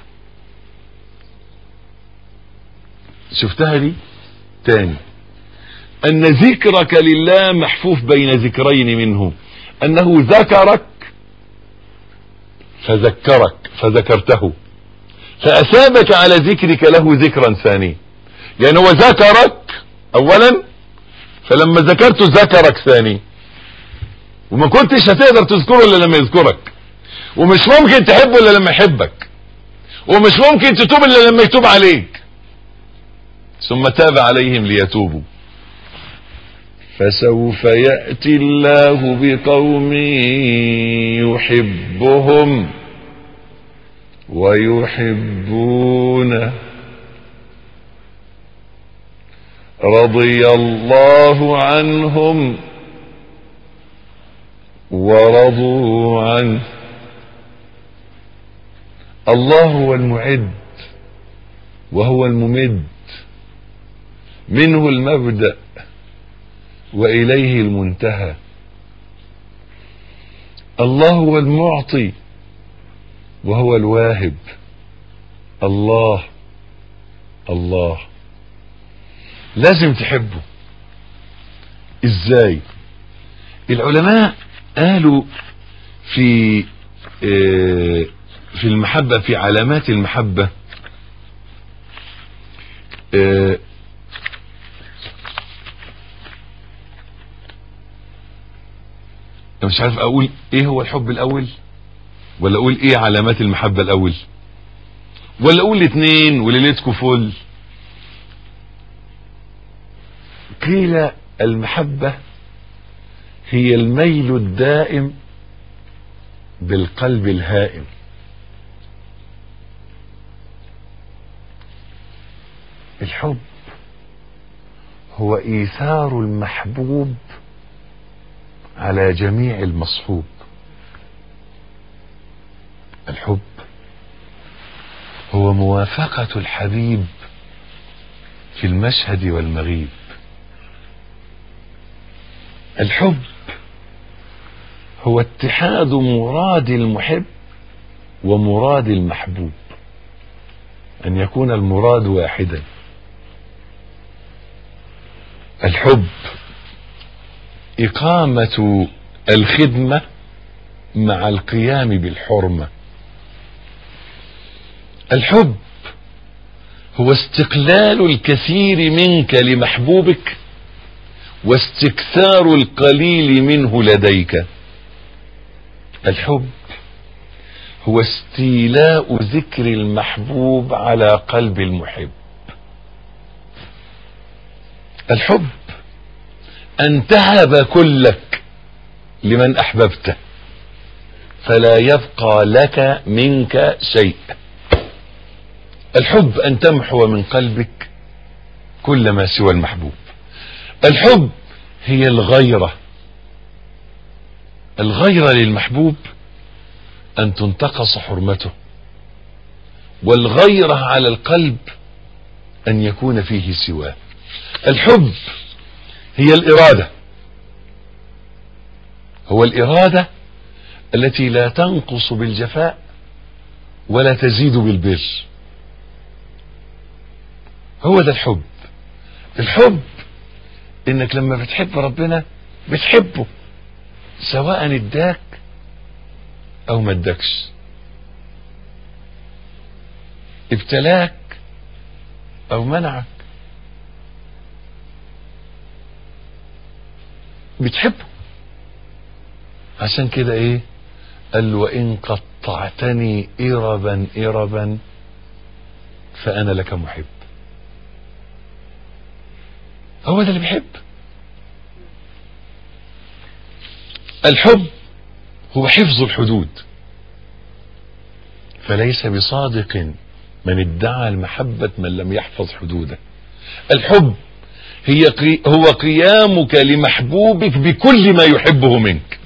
شفتها دي؟ تاني، ان ذكرك لله محفوف بين ذكرين منه، انه ذكرك فذكرك فذكرته، فاثابك على ذكرك له ذكرا ثانيا. يعني هو ذكرك اولا، فلما ذكرته ذكرك ثاني، وما كنتش هتقدر تذكره الا لما يذكرك، ومش ممكن تحبه الا لما يحبك، ومش ممكن تتوب الا لما يتوب عليك. ثم تاب عليهم ليتوبوا. فسوف يأتي الله بقوم يحبهم ويحبونه رضي الله عنهم ورضوا عنه. الله هو المعد وهو الممد، منه المبدأ وإليه المنتهى. الله هو المعطي وهو الواهب. الله الله، لازم تحبه. ازاي؟ العلماء قالوا في في المحبة، في علامات المحبة، انا مش عارف اقول ايه هو الحب الاول، ولا اقول ايه علامات المحبة الاول، ولا اقول الاثنين وليلتكم فل. قيل المحبة هي الميل الدائم بالقلب الهائم. الحب هو ايثار المحبوب على جميع المصحوب. الحب هو موافقة الحبيب في المشهد والمغيب. الحب هو اتحاد مراد المحب ومراد المحبوب، أن يكون المراد واحدا. الحب إقامة الخدمة مع القيام بالحرمة. الحب هو استقلال الكثير منك لمحبوبك واستكثار القليل منه لديك. الحب هو استيلاء ذكر المحبوب على قلب المحب. الحب أن تهب كلك لمن أحببته فلا يبقى لك منك شيء. الحب أن تمحو من قلبك كل ما سوى المحبوب. الحب هي الغيرة. الغيرة للمحبوب أن تنتقص حرمته، والغيرة على القلب أن يكون فيه سواه. الحب هي الإرادة، هو الإرادة التي لا تنقص بالجفاء ولا تزيد بالبر. هو ده الحب. الحب انك لما بتحب ربنا بتحبه سواء اداك او ما اداكش، ابتلاك او منعك، بتحبه. عشان كده ايه قال وان قطعتني إربا إربا فانا لك محب. هو ده اللي بيحب. الحب هو حفظ الحدود، فليس بصادق من ادعى المحبة من لم يحفظ حدوده. الحب هي قي... هو قيامك لمحبوبك بكل ما يحبه منك.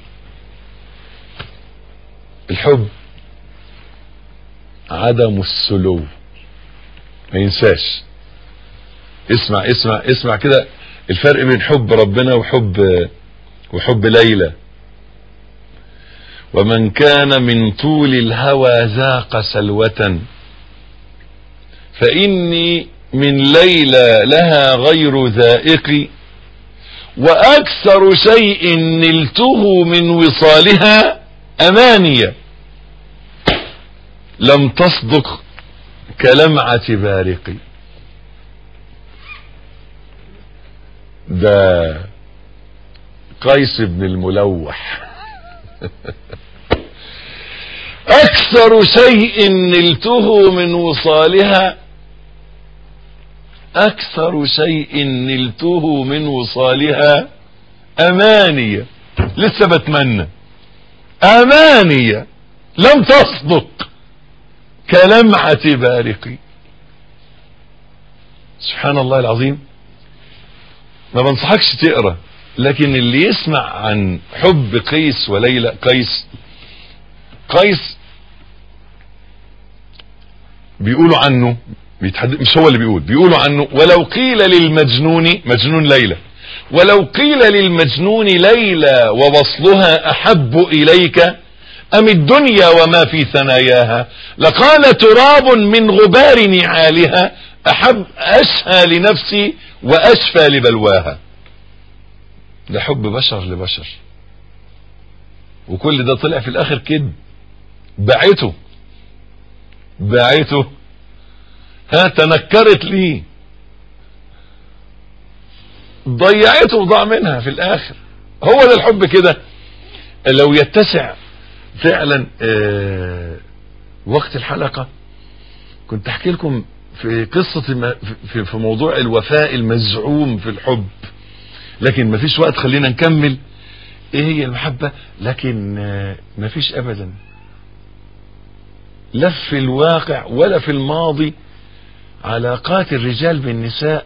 الحب عدم السلو. ما ينساش. اسمع اسمع اسمع كده الفرق بين حب ربنا وحب وحب ليلى. ومن كان من طول الهوى ذاق سلوة فإني من ليلى لها غير ذائق، وأكثر شيء نلته من وصالها أمانية لم تصدق كلمعة بارق. ده قيس بن الملوح. أكثر شيء نلته من وصالها أكثر شيء نلته من وصالها أمانية. لسه بتمنى أمانية لم تصدق كلمعة بارق. سبحان الله العظيم. ما بنصحكش تقرأ، لكن اللي يسمع عن حب قيس وليلى. قيس قيس بيقولوا عنه، مش هو اللي بيقول، بيقولوا عنه ولو قيل للمجنون، مجنون ليلى، ولو قيل للمجنون ليلى ووصلها أحب إليك أم الدنيا وما في ثناياها لقال تراب من غبار نعالها احب اشهى لنفسي واشفى لبلواها. ده حب بشر لبشر، وكل ده طلع في الاخر كده باعته باعته ها تنكرت ليه، ضيعته وضاع منها في الاخر. هو ده الحب كده. لو يتسع فعلا آه وقت الحلقة كنت احكي لكم في قصة في, في موضوع الوفاء المزعوم في الحب، لكن مفيش وقت. خلينا نكمل ايه هي المحبة. لكن آه مفيش ابدا لا في الواقع ولا في الماضي علاقات الرجال بالنساء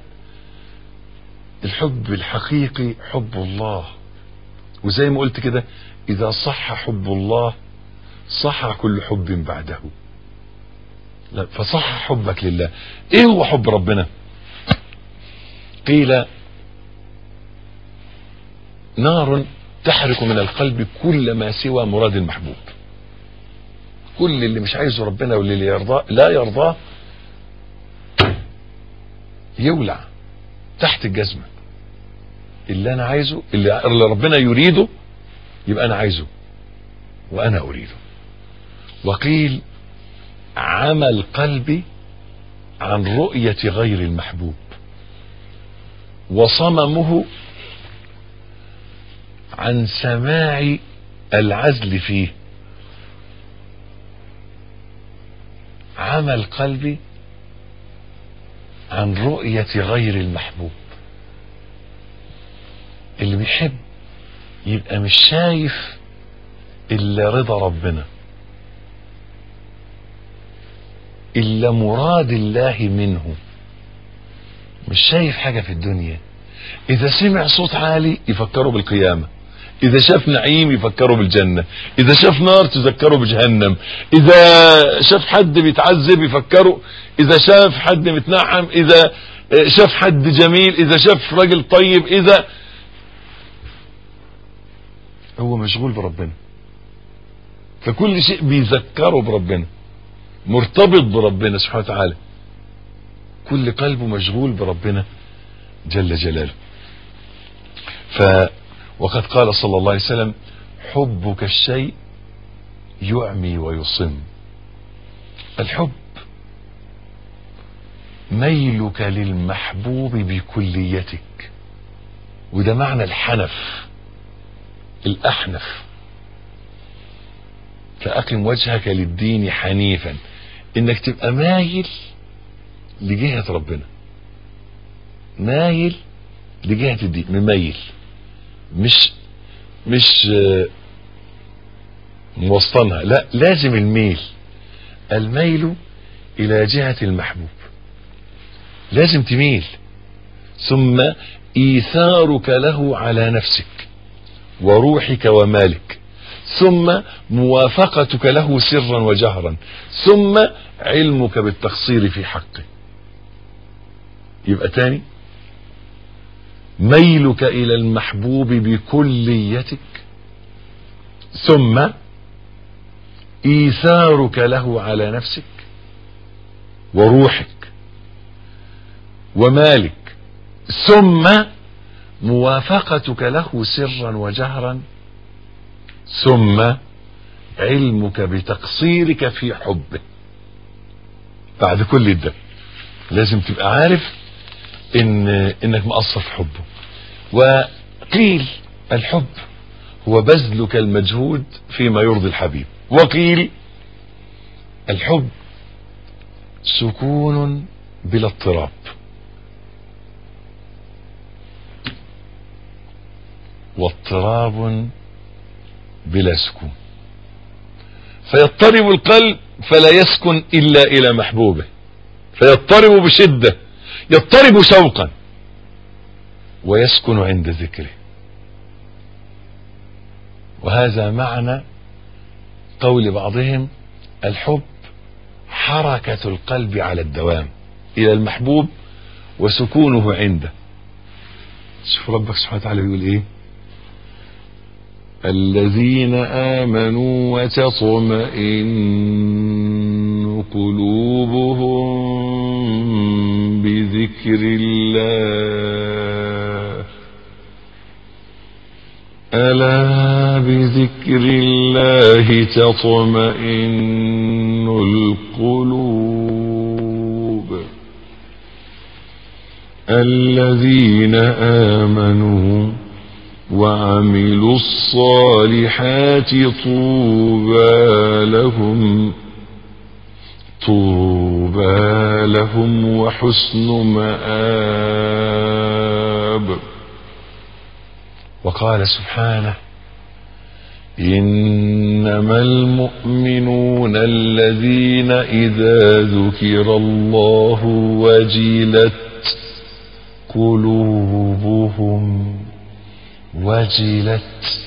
الحب الحقيقي حب الله. وزي ما قلت كده، اذا صح حب الله صح كل حب بعده. لا، فصح حبك لله. ايه هو حب ربنا؟ قيل نار تحرق من القلب كل ما سوى مراد المحبوب. كل اللي مش عايزه ربنا واللي يرضاه لا يرضاه يولع تحت الجزمة. اللي انا عايزه اللي ربنا يريده يبقى انا عايزه وانا اريده. وقيل عمى القلب عن رؤية غير المحبوب وصممه عن سماع العزل فيه. عمى القلب عن رؤية غير المحبوب. اللي بيحب يبقى مش شايف إلا رضا ربنا، إلا مراد الله منه، مش شايف حاجة في الدنيا. إذا سمع صوت عالي يفكره بالقيامة، إذا شاف نعيم يفكره بالجنة، إذا شاف نار تذكره بجهنم، إذا شاف حد بيتعذب يفكره، إذا شاف حد متنعم، إذا شاف حد جميل، إذا شاف راجل طيب، إذا هو مشغول بربنا، فكل شيء بيذكره بربنا، مرتبط بربنا سبحانه وتعالى. كل قلبه مشغول بربنا جل جلاله. ف وقد قال صلى الله عليه وسلم: حبك الشيء يعمي ويصم. الحب ميلك للمحبوب بكليتك، وده معنى الحنف الأحنف. فأقم وجهك للدين حنيفا، انك تبقى مايل لجهة ربنا، مايل لجهة الدين، مميل، مش مش موسطنها، لا، لازم الميل. الميل الى جهة المحبوب، لازم تميل. ثم ايثارك له على نفسك وروحك ومالك، ثم موافقتك له سرا وجهرا، ثم علمك بالتقصير في حقه. يبقى تاني: ميلك الى المحبوب بكليتك، ثم ايثارك له على نفسك وروحك ومالك، ثم موافقتك له سرا وجهرا، ثم علمك بتقصيرك في حبه. بعد كل ده لازم تبقى عارف ان انك مقصر في حبه. وقيل الحب هو بذلك المجهود فيما يرضي الحبيب، وقيل الحب سكون بلا اضطراب. واضطراب بلا سكون، فيضطرب القلب فلا يسكن إلا إلى محبوبه، فيضطرب بشدة، يضطرب شوقا، ويسكن عند ذكره. وهذا معنى قول بعضهم: الحب حركة القلب على الدوام إلى المحبوب وسكونه عنده. شوف ربك سبحانه وتعالى بيقول إيه: الذين آمنوا وتطمئن قلوبهم بذكر الله ألا بذكر الله تطمئن القلوب الذين آمنوا وعملوا الصالحات طوبى لهم طوبى لهم وحسن مآب. وقال سبحانه إنما المؤمنون الذين إذا ذكر الله وجلت قلوبهم وجلت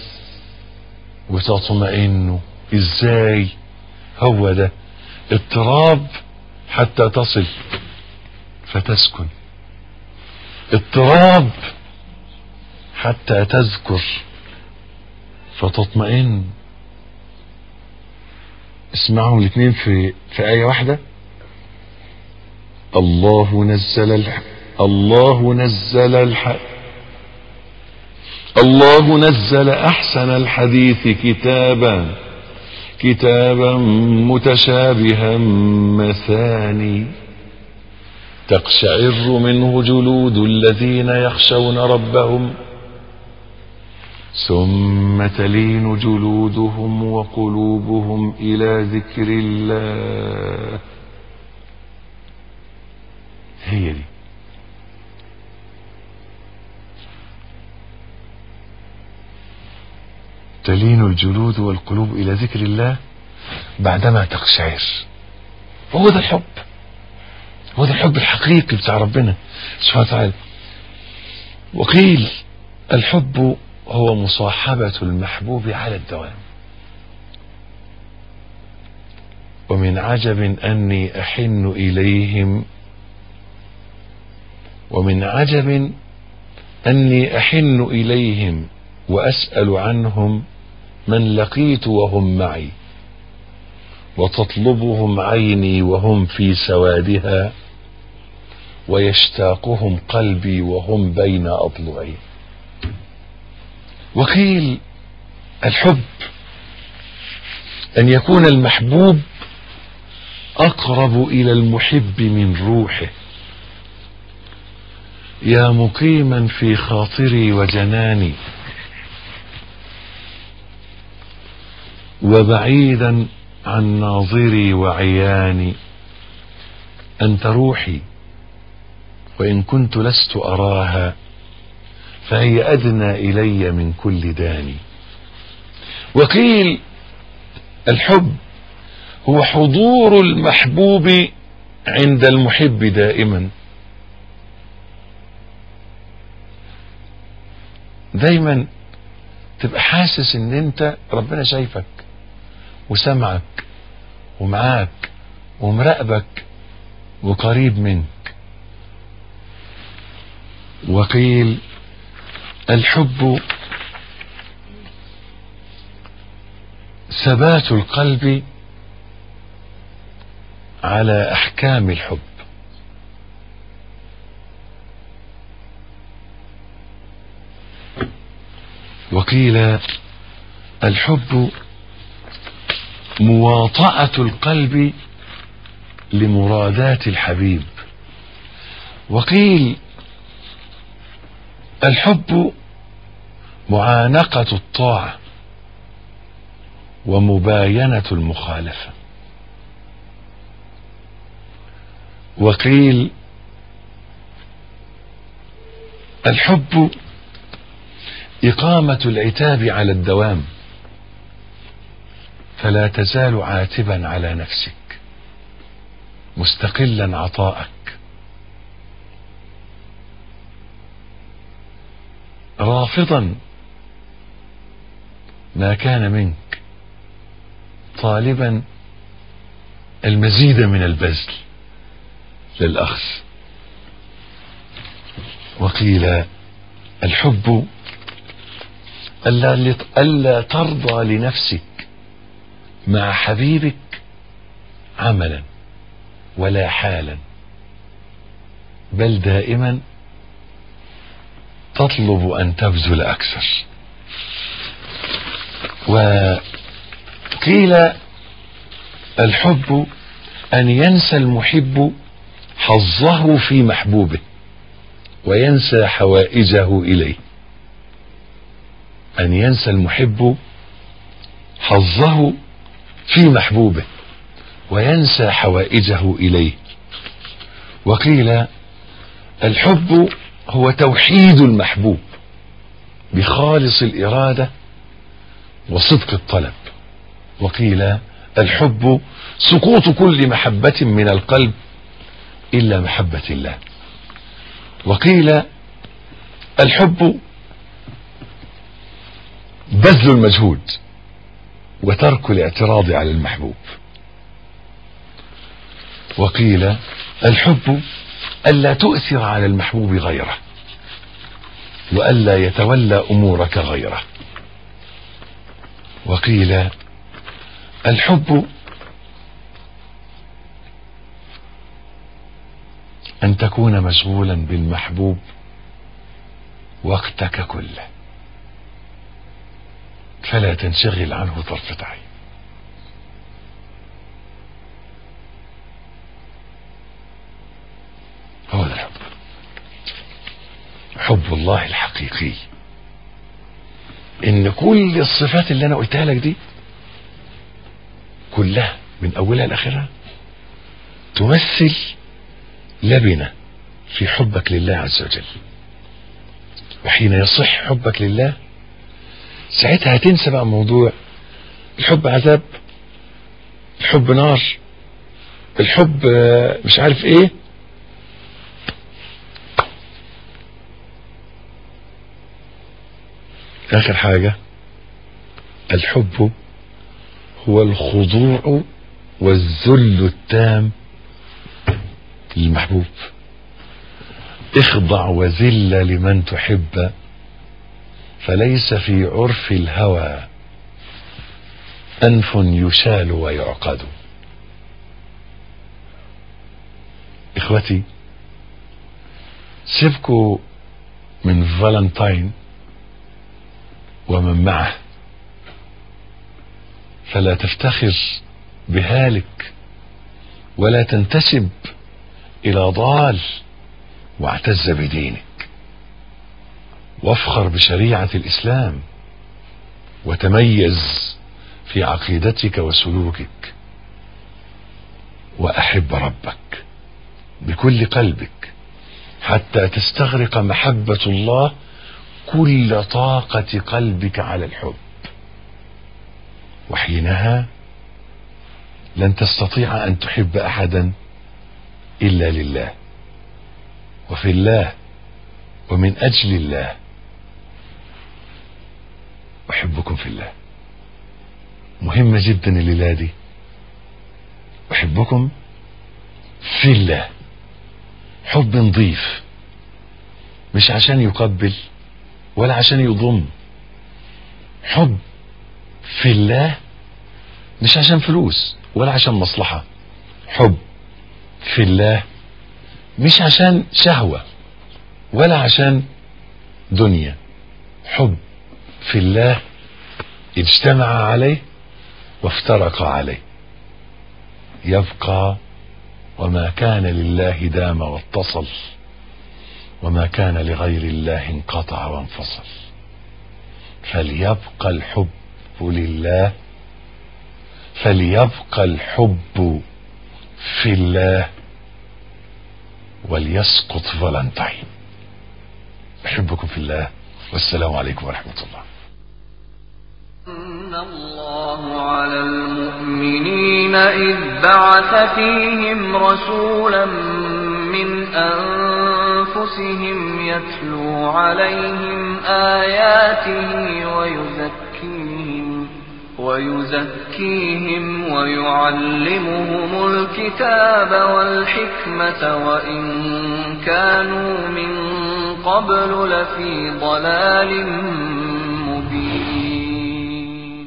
وتطمئن. ازاي؟ هو ده اضطراب حتى تصل فتسكن، اضطراب حتى تذكر فتطمئن. اسمعوا الاثنين في في آية واحدة. الله نزل الح... الله نزل الح... الله نزل أحسن الحديث كتابا كتابا متشابها مثاني تقشعر منه جلود الذين يخشون ربهم ثم تلين جلودهم وقلوبهم إلى ذكر الله. هي دي تلين الجلود والقلوب إلى ذكر الله بعدما تقشعر. وهو ده الحب، هو ده الحب الحقيقي بتاع ربنا سبحانه وتعالى. وقيل الحب هو مصاحبة المحبوب على الدوام. ومن عجب أني أحن إليهم ومن عجب أني أحن إليهم وأسأل عنهم من لقيت وهم معي وتطلبهم عيني وهم في سوادها ويشتاقهم قلبي وهم بين أضلعي. وقيل الحب أن يكون المحبوب أقرب إلى المحب من روحه. يا مقيما في خاطري وجناني وبعيدا عن ناظري وعياني أنت روحي وإن كنت لست أراها فهي أدنى إلي من كل داني. وقيل الحب هو حضور المحبوب عند المحب دائما. دايما تبقى حاسس ان انت ربنا شايفك وسمعك ومعاك ومراقبك وقريب منك. وقيل الحب ثبات القلب على احكام الحب. وقيل الحب مواطأة القلب لمرادات الحبيب. وقيل الحب معانقة الطاعة ومباينة المخالفة. وقيل الحب إقامة العتاب على الدوام فلا تزال عاتبا على نفسك مستقلا عطاءك رافضا ما كان منك طالبا المزيد من البذل للأخذ. وقيل الحب ألا, ألا ترضى لنفسك مع حبيبك عملا ولا حالا بل دائما تطلب أن تبذل أكثر. وقيل الحب أن ينسى المحب حظه في محبوبه وينسى حوائجه إليه. أن ينسى المحب حظه في محبوبه وينسى حوائجه إليه. وقيل الحب هو توحيد المحبوب بخالص الإرادة وصدق الطلب. وقيل الحب سقوط كل محبة من القلب إلا محبة الله. وقيل الحب بذل المجهود وترك الاعتراض على المحبوب. وقيل الحب ألا تؤثر على المحبوب غيره وألا يتولى أمورك غيره. وقيل الحب أن تكون مشغولا بالمحبوب وقتك كله فلا تنشغل عنه طرفة عين. هو ده الحب، حب الله الحقيقي. ان كل الصفات اللي انا قلتها لك دي كلها من اولها لاخرها تمثل لبنة في حبك لله عز وجل. وحين يصح حبك لله ساعتها هتنسى بقى موضوع الحب عذاب، الحب نار، الحب مش عارف ايه. اخر حاجة الحب هو الخضوع والذل التام للمحبوب. اخضع وذل لمن تحب فليس في عرف الهوى أنف يشال ويعقد. إخوتي سيبكوا من فالنتين ومن معه، فلا تفتخر بهالك ولا تنتسب إلى ضال، واعتز بدينك وافخر بشريعة الإسلام وتميز في عقيدتك وسلوكك، وأحب ربك بكل قلبك حتى تستغرق محبة الله كل طاقة قلبك على الحب، وحينها لن تستطيع أن تحب أحدا إلا لله وفي الله ومن أجل الله. أحبكم في الله مهمة جدا الليلة دي. أحبكم في الله حب نظيف، مش عشان يقبل ولا عشان يضم. حب في الله مش عشان فلوس ولا عشان مصلحة. حب في الله مش عشان شهوة ولا عشان دنيا. حب في الله اجتمع عليه وافترق عليه، يبقى وما كان لله دام واتصل وما كان لغير الله انقطع وانفصل. فليبقى الحب لله، فليبقى الحب في الله وليسقط فالنتين. أحبكم في الله والسلام عليكم ورحمة الله. إن الله على المؤمنين إذ بعث فيهم رسولا من أنفسهم يتلو عليهم آياته ويزكيهم ويزكيهم ويعلمهم الكتاب والحكمة وإن كانوا من قبل لفي ضلال